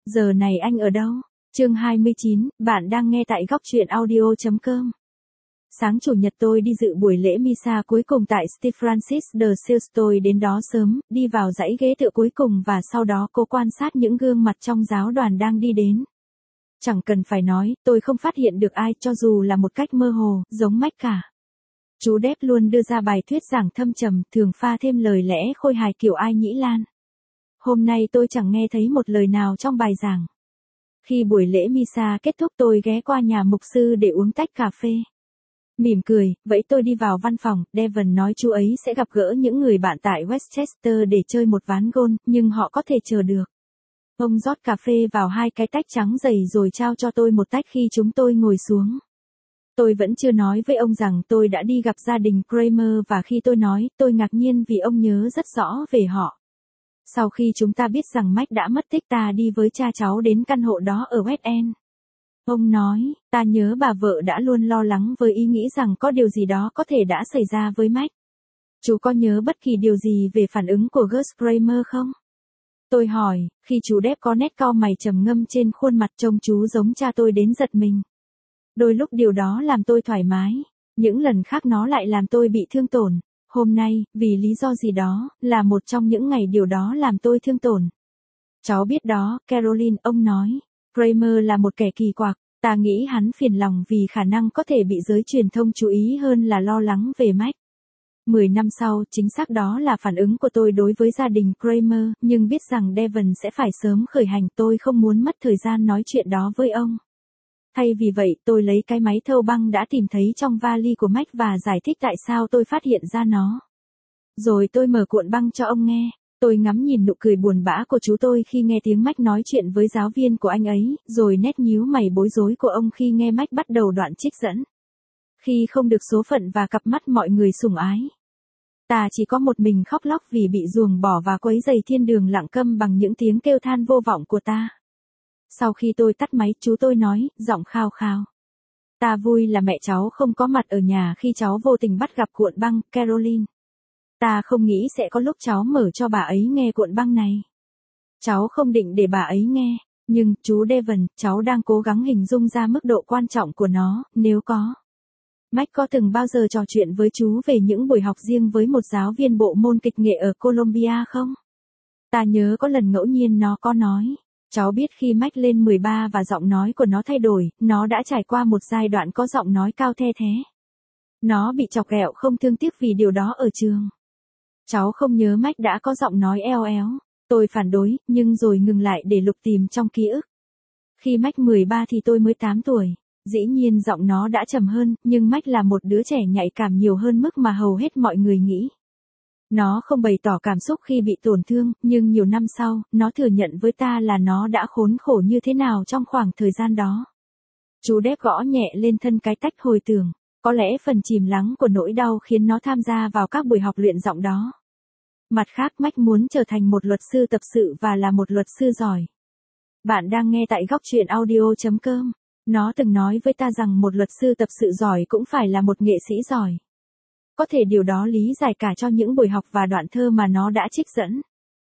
Giờ này anh ở đâu? Chương 29, bạn đang nghe tại góc truyện audio.com. Sáng chủ nhật tôi đi dự buổi lễ Misa cuối cùng tại St. Francis de Sales. Tôi đến đó sớm, đi vào dãy ghế tựa cuối cùng và sau đó cô quan sát những gương mặt trong giáo đoàn đang đi đến. Chẳng cần phải nói, tôi không phát hiện được ai cho dù là một cách mơ hồ, giống Mike cả. Chú Depp luôn đưa ra bài thuyết giảng thâm trầm, thường pha thêm lời lẽ khôi hài kiểu Ai Nhĩ Lan. Hôm nay tôi chẳng nghe thấy một lời nào trong bài giảng. Khi buổi lễ Misa kết thúc tôi ghé qua nhà mục sư để uống tách cà phê. Mỉm cười, vậy tôi đi vào văn phòng, Devon nói chú ấy sẽ gặp gỡ những người bạn tại Westchester để chơi một ván golf, nhưng họ có thể chờ được. Ông rót cà phê vào 2 cái tách trắng dày rồi trao cho tôi một tách khi chúng tôi ngồi xuống. Tôi vẫn chưa nói với ông rằng tôi đã đi gặp gia đình Kramer và khi tôi nói, tôi ngạc nhiên vì ông nhớ rất rõ về họ. Sau khi chúng ta biết rằng Mike đã mất tích ta đi với cha cháu đến căn hộ đó ở West End. Ông nói, ta nhớ bà vợ đã luôn lo lắng với ý nghĩ rằng có điều gì đó có thể đã xảy ra với Mike. Chú có nhớ bất kỳ điều gì về phản ứng của Gus Kramer không? Tôi hỏi, khi chú Depp có nét cau mày trầm ngâm trên khuôn mặt trông chú giống cha tôi đến giật mình. Đôi lúc điều đó làm tôi thoải mái, những lần khác nó lại làm tôi bị thương tổn. Hôm nay, vì lý do gì đó, là một trong những ngày điều đó làm tôi thương tổn. Cháu biết đó, Caroline, ông nói. Kramer là một kẻ kỳ quặc, ta nghĩ hắn phiền lòng vì khả năng có thể bị giới truyền thông chú ý hơn là lo lắng về Mike. 10 năm sau, chính xác đó là phản ứng của tôi đối với gia đình Kramer, nhưng biết rằng Devon sẽ phải sớm khởi hành tôi không muốn mất thời gian nói chuyện đó với ông. Thay vì vậy, tôi lấy cái máy thâu băng đã tìm thấy trong vali của Mike và giải thích tại sao tôi phát hiện ra nó. Rồi tôi mở cuộn băng cho ông nghe. Tôi ngắm nhìn nụ cười buồn bã của chú tôi khi nghe tiếng Mike nói chuyện với giáo viên của anh ấy, rồi nét nhíu mày bối rối của ông khi nghe Mike bắt đầu đoạn trích dẫn. Khi không được số phận và cặp mắt mọi người sủng ái. Ta chỉ có một mình khóc lóc vì bị ruồng bỏ và quấy rầy thiên đường lặng câm bằng những tiếng kêu than vô vọng của ta. Sau khi tôi tắt máy, chú tôi nói, giọng khao khao. Ta vui là mẹ cháu không có mặt ở nhà khi cháu vô tình bắt gặp cuộn băng, Caroline. Ta không nghĩ sẽ có lúc cháu mở cho bà ấy nghe cuộn băng này. Cháu không định để bà ấy nghe, nhưng, chú Devon, cháu đang cố gắng hình dung ra mức độ quan trọng của nó, nếu có. Mike có từng bao giờ trò chuyện với chú về những buổi học riêng với một giáo viên bộ môn kịch nghệ ở Columbia không? Ta nhớ có lần ngẫu nhiên nó có nói. Cháu biết khi Mike lên 13 và giọng nói của nó thay đổi, nó đã trải qua một giai đoạn có giọng nói cao the thế. Nó bị chọc ghẹo không thương tiếc vì điều đó ở trường. Cháu không nhớ Mike đã có giọng nói eo éo. Tôi phản đối, nhưng rồi ngừng lại để lục tìm trong ký ức. Khi Mike 13 thì tôi mới 8 tuổi. Dĩ nhiên giọng nó đã trầm hơn, nhưng Mike là một đứa trẻ nhạy cảm nhiều hơn mức mà hầu hết mọi người nghĩ. Nó không bày tỏ cảm xúc khi bị tổn thương, nhưng nhiều năm sau, nó thừa nhận với ta là nó đã khốn khổ như thế nào trong khoảng thời gian đó. Chú Depp gõ nhẹ lên thân cái tách hồi tưởng. Có lẽ phần chìm lắng của nỗi đau khiến nó tham gia vào các buổi học luyện giọng đó. Mặt khác, Mike muốn trở thành một luật sư tập sự và là một luật sư giỏi. Bạn đang nghe tại góc truyện audio.com. Nó từng nói với ta rằng một luật sư tập sự giỏi cũng phải là một nghệ sĩ giỏi. Có thể điều đó lý giải cả cho những buổi học và đoạn thơ mà nó đã trích dẫn.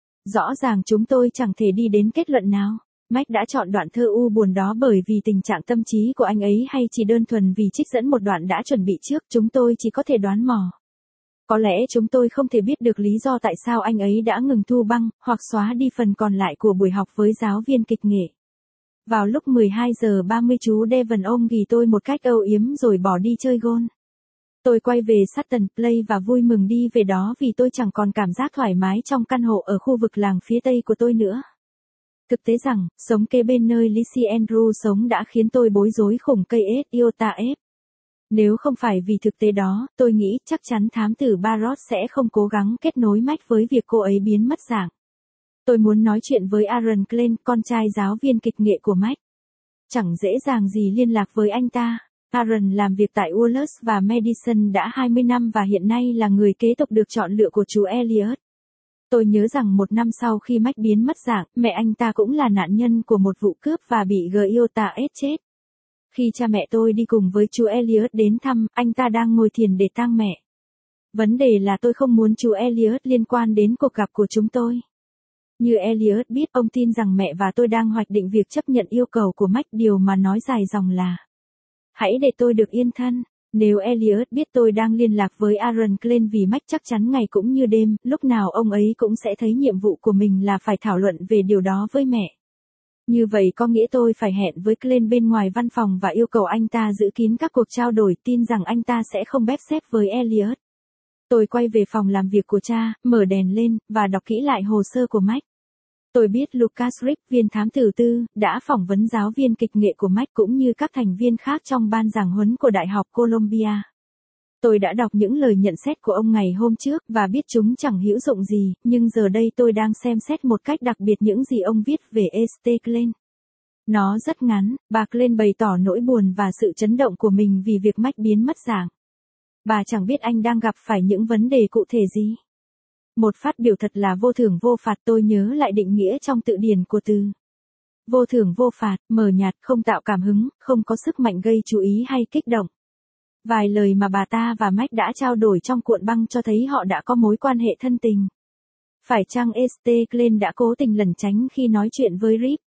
Rõ ràng chúng tôi chẳng thể đi đến kết luận nào. Mike đã chọn đoạn thơ u buồn đó bởi vì tình trạng tâm trí của anh ấy hay chỉ đơn thuần vì trích dẫn một đoạn đã chuẩn bị trước, chúng tôi chỉ có thể đoán mò. Có lẽ chúng tôi không thể biết được lý do tại sao anh ấy đã ngừng thu băng, hoặc xóa đi phần còn lại của buổi học với giáo viên kịch nghệ. Vào lúc 12 giờ 30 chú Devon ôm ghì tôi một cách âu yếm rồi bỏ đi chơi golf. Tôi quay về Sutton Place và vui mừng đi về đó vì tôi chẳng còn cảm giác thoải mái trong căn hộ ở khu vực làng phía tây của tôi nữa. Thực tế rằng, sống kế bên nơi Lizzie Andrews sống đã khiến tôi bối rối khủng cây Iota F. Nếu không phải vì thực tế đó, tôi nghĩ chắc chắn thám tử Barrett sẽ không cố gắng kết nối Mike với việc cô ấy biến mất dạng. Tôi muốn nói chuyện với Aaron Klein, con trai giáo viên kịch nghệ của Mike. Chẳng dễ dàng gì liên lạc với anh ta. Aaron làm việc tại Wallace và Madison đã 20 năm và hiện nay là người kế tục được chọn lựa của chú Elliot. Tôi nhớ rằng một năm sau khi Mike biến mất dạng, mẹ anh ta cũng là nạn nhân của một vụ cướp và bị Giota S chết. Khi cha mẹ tôi đi cùng với chú Elliot đến thăm, anh ta đang ngồi thiền để tang mẹ. Vấn đề là tôi không muốn chú Elliot liên quan đến cuộc gặp của chúng tôi. Như Elliot biết, ông tin rằng mẹ và tôi đang hoạch định việc chấp nhận yêu cầu của Mike, điều mà nói dài dòng là: hãy để tôi được yên thân. Nếu Elliot biết tôi đang liên lạc với Aaron Klein vì Mike, chắc chắn ngày cũng như đêm, lúc nào ông ấy cũng sẽ thấy nhiệm vụ của mình là phải thảo luận về điều đó với mẹ. Như vậy có nghĩa tôi phải hẹn với Klein bên ngoài văn phòng và yêu cầu anh ta giữ kín các cuộc trao đổi, tin rằng anh ta sẽ không bép xếp với Elliot. Tôi quay về phòng làm việc của cha, mở đèn lên, và đọc kỹ lại hồ sơ của Mike. Tôi biết Lucas Rick, viên thám tử tư, đã phỏng vấn giáo viên kịch nghệ của Mike cũng như các thành viên khác trong ban giảng huấn của Đại học Columbia. Tôi đã đọc những lời nhận xét của ông ngày hôm trước và biết chúng chẳng hữu dụng gì, nhưng giờ đây tôi đang xem xét một cách đặc biệt những gì ông viết về St. Klein. Nó rất ngắn. Bà Klein bày tỏ nỗi buồn và sự chấn động của mình vì việc Mike biến mất dạng. Bà chẳng biết anh đang gặp phải những vấn đề cụ thể gì. Một phát biểu thật là vô thưởng vô phạt. Tôi nhớ lại định nghĩa trong tự điển của từ. Vô thưởng vô phạt, mờ nhạt, không tạo cảm hứng, không có sức mạnh gây chú ý hay kích động. Vài lời mà bà ta và Mike đã trao đổi trong cuộn băng cho thấy họ đã có mối quan hệ thân tình. Phải chăng St. Klein đã cố tình lẩn tránh khi nói chuyện với Rip?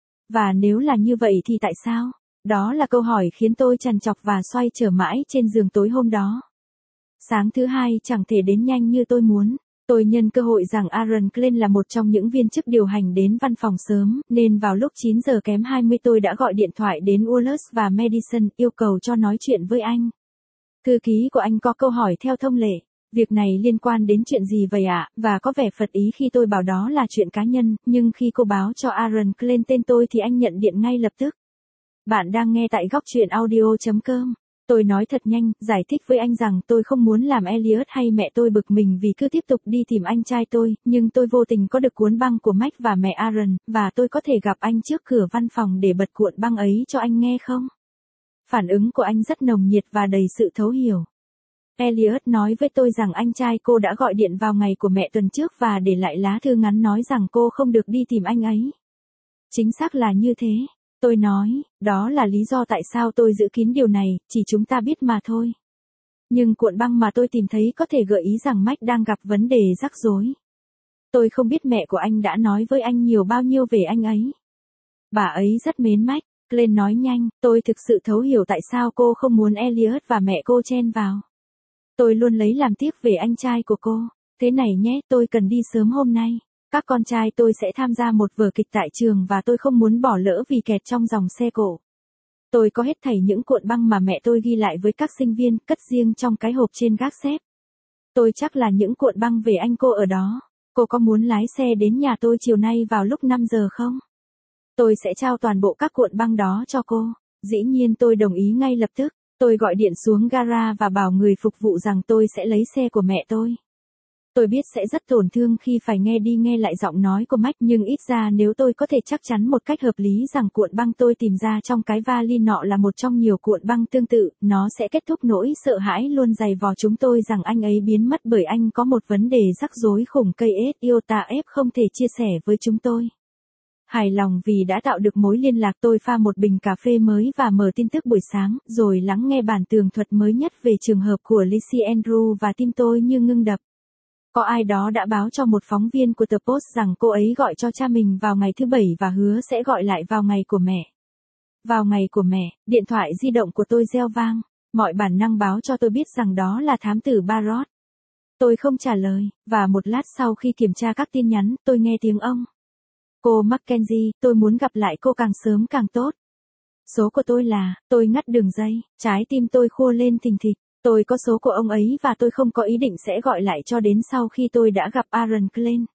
Và nếu là như vậy thì tại sao? Đó là câu hỏi khiến tôi trằn trọc và xoay trở mãi trên giường tối hôm đó. Sáng thứ hai chẳng thể đến nhanh như tôi muốn. Tôi nhân cơ hội rằng Aaron Klein là một trong những viên chức điều hành đến văn phòng sớm, nên vào lúc 9 giờ kém 20 tôi đã gọi điện thoại đến Wallace và Madison, yêu cầu cho nói chuyện với anh. Thư ký của anh có câu hỏi theo thông lệ: việc này liên quan đến chuyện gì vậy ạ? Và có vẻ phật ý khi tôi bảo đó là chuyện cá nhân, nhưng khi cô báo cho Aaron Klein tên tôi thì anh nhận điện ngay lập tức. Bạn đang nghe tại góc truyện audio.com. Tôi nói thật nhanh, giải thích với anh rằng tôi không muốn làm Elliot hay mẹ tôi bực mình vì cứ tiếp tục đi tìm anh trai tôi, nhưng tôi vô tình có được cuốn băng của Mike và mẹ Aaron, và tôi có thể gặp anh trước cửa văn phòng để bật cuộn băng ấy cho anh nghe không? Phản ứng của anh rất nồng nhiệt và đầy sự thấu hiểu. Elliot nói với tôi rằng anh trai cô đã gọi điện vào ngày của mẹ tuần trước và để lại lá thư ngắn nói rằng cô không được đi tìm anh ấy. Chính xác là như thế. Tôi nói, đó là lý do tại sao tôi giữ kín điều này, chỉ chúng ta biết mà thôi. Nhưng cuộn băng mà tôi tìm thấy có thể gợi ý rằng Mike đang gặp vấn đề rắc rối. Tôi không biết mẹ của anh đã nói với anh nhiều bao nhiêu về anh ấy. Bà ấy rất mến Mike. Klein nói nhanh, tôi thực sự thấu hiểu tại sao cô không muốn Elliot và mẹ cô chen vào. Tôi luôn lấy làm tiếc về anh trai của cô. Thế này nhé, tôi cần đi sớm hôm nay. Các con trai tôi sẽ tham gia một vở kịch tại trường và tôi không muốn bỏ lỡ vì kẹt trong dòng xe cộ. Tôi có hết thảy những cuộn băng mà mẹ tôi ghi lại với các sinh viên, cất riêng trong cái hộp trên gác xếp. Tôi chắc là những cuộn băng về anh cô ở đó. Cô có muốn lái xe đến nhà tôi chiều nay vào lúc 5 giờ không? Tôi sẽ trao toàn bộ các cuộn băng đó cho cô. Dĩ nhiên tôi đồng ý ngay lập tức. Tôi gọi điện xuống gara và bảo người phục vụ rằng tôi sẽ lấy xe của mẹ tôi. Tôi biết sẽ rất tổn thương khi phải nghe đi nghe lại giọng nói của Mike, nhưng ít ra nếu tôi có thể chắc chắn một cách hợp lý rằng cuộn băng tôi tìm ra trong cái vali nọ là một trong nhiều cuộn băng tương tự, nó sẽ kết thúc nỗi sợ hãi luôn dày vò chúng tôi rằng anh ấy biến mất bởi anh có một vấn đề rắc rối khủng cây iota F không thể chia sẻ với chúng tôi. Hài lòng vì đã tạo được mối liên lạc, tôi pha một bình cà phê mới và mở tin tức buổi sáng, rồi lắng nghe bản tường thuật mới nhất về trường hợp của Lizzie Andrew và tim tôi như ngưng đập. Có ai đó đã báo cho một phóng viên của tờ Post rằng cô ấy gọi cho cha mình vào ngày thứ Bảy và hứa sẽ gọi lại vào ngày của mẹ. Vào ngày của mẹ, điện thoại di động của tôi reo vang. Mọi bản năng báo cho tôi biết rằng đó là thám tử Barrot. Tôi không trả lời, và một lát sau khi kiểm tra các tin nhắn, tôi nghe tiếng ông. Cô Mackenzie, tôi muốn gặp lại cô càng sớm càng tốt. Số của tôi là, tôi ngắt đường dây, trái tim tôi khua lên thình thịch. Tôi có số của ông ấy và tôi không có ý định sẽ gọi lại cho đến sau khi tôi đã gặp Aaron Klein.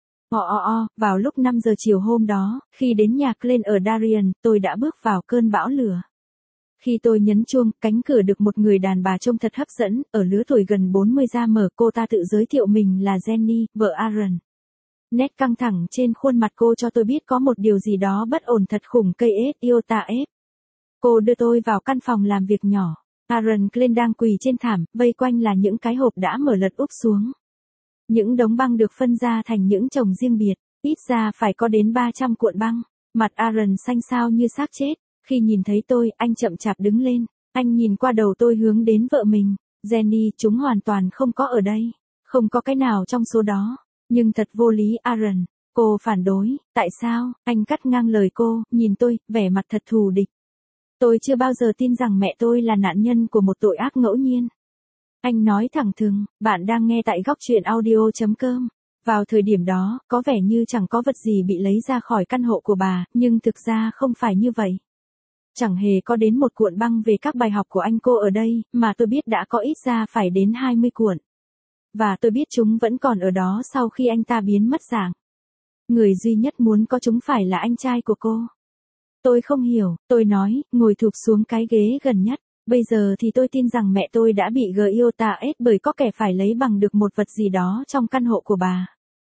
Vào lúc 5 giờ chiều hôm đó, khi đến nhà Klein ở Darien, tôi đã bước vào cơn bão lửa. Khi tôi nhấn chuông, cánh cửa được một người đàn bà trông thật hấp dẫn, ở lứa tuổi gần 40 ra mở. Cô ta tự giới thiệu mình là Jenny, vợ Aaron. Nét căng thẳng trên khuôn mặt cô cho tôi biết có một điều gì đó bất ổn thật khủng cây iota F. Cô đưa tôi vào căn phòng làm việc nhỏ. Aaron Klein đang quỳ trên thảm, vây quanh là những cái hộp đã mở lật úp xuống. Những đống băng được phân ra thành những chồng riêng biệt, ít ra phải có đến 300 cuộn băng. Mặt Aaron xanh xao như xác chết. Khi nhìn thấy tôi, anh chậm chạp đứng lên. Anh nhìn qua đầu tôi hướng đến vợ mình. Jenny, chúng hoàn toàn không có ở đây. Không có cái nào trong số đó. Nhưng thật vô lý Aaron. Cô phản đối, tại sao? Anh cắt ngang lời cô, nhìn tôi, vẻ mặt thật thù địch. Tôi chưa bao giờ tin rằng mẹ tôi là nạn nhân của một tội ác ngẫu nhiên. Anh nói thẳng thừng, bạn đang nghe tại góc chuyện audio.com. Vào thời điểm đó, có vẻ như chẳng có vật gì bị lấy ra khỏi căn hộ của bà, nhưng thực ra không phải như vậy. Chẳng hề có đến một cuộn băng về các bài học của anh cô ở đây, mà tôi biết đã có ít ra phải đến 20 cuộn. Và tôi biết chúng vẫn còn ở đó sau khi anh ta biến mất dạng. Người duy nhất muốn có chúng phải là anh trai của cô. Tôi không hiểu, tôi nói, ngồi thụp xuống cái ghế gần nhất. Bây giờ thì tôi tin rằng mẹ tôi đã bị Giotaes bởi có kẻ phải lấy bằng được một vật gì đó trong căn hộ của bà.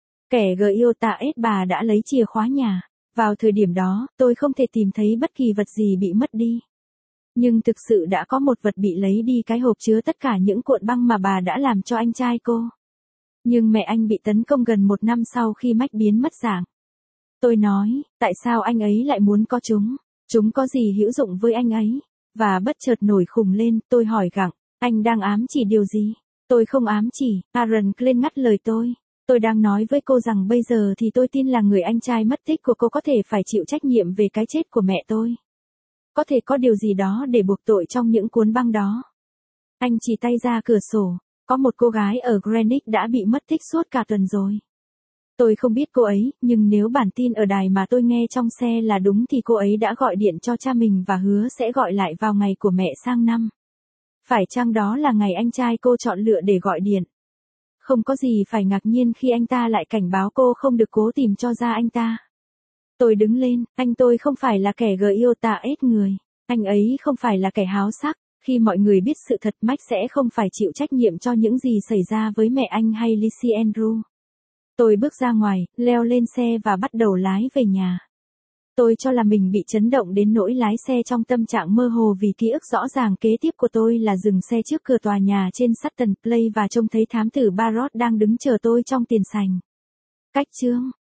Kẻ Giotaes bà đã lấy chìa khóa nhà. Vào thời điểm đó, tôi không thể tìm thấy bất kỳ vật gì bị mất đi. Nhưng thực sự đã có một vật bị lấy đi, cái hộp chứa tất cả những cuộn băng mà bà đã làm cho anh trai cô. Nhưng mẹ anh bị tấn công gần 1 năm sau khi Max biến mất dạng. Tôi nói, tại sao anh ấy lại muốn có chúng? Chúng có gì hữu dụng với anh ấy? Và bất chợt nổi khùng lên, tôi hỏi gặng, anh đang ám chỉ điều gì? Tôi không ám chỉ, Aaron Klein ngắt lời tôi. Tôi đang nói với cô rằng bây giờ thì tôi tin là người anh trai mất tích của cô có thể phải chịu trách nhiệm về cái chết của mẹ tôi. Có thể có điều gì đó để buộc tội trong những cuốn băng đó. Anh chỉ tay ra cửa sổ, có một cô gái ở Greenwich đã bị mất tích suốt cả tuần rồi. Tôi không biết cô ấy, nhưng nếu bản tin ở đài mà tôi nghe trong xe là đúng thì cô ấy đã gọi điện cho cha mình và hứa sẽ gọi lại vào ngày của mẹ sang năm. Phải chăng đó là ngày anh trai cô chọn lựa để gọi điện? Không có gì phải ngạc nhiên khi anh ta lại cảnh báo cô không được cố tìm cho ra anh ta. Tôi đứng lên, anh tôi không phải là kẻ Giotaes người. Anh ấy không phải là kẻ háo sắc. Khi mọi người biết sự thật, Max sẽ không phải chịu trách nhiệm cho những gì xảy ra với mẹ anh hay Lizzie Andrew. Tôi bước ra ngoài, leo lên xe và bắt đầu lái về nhà. Tôi cho là mình bị chấn động đến nỗi lái xe trong tâm trạng mơ hồ vì ký ức rõ ràng kế tiếp của tôi là dừng xe trước cửa tòa nhà trên Sutton Place và trông thấy thám tử Barrot đang đứng chờ tôi trong tiền sảnh. Cách chương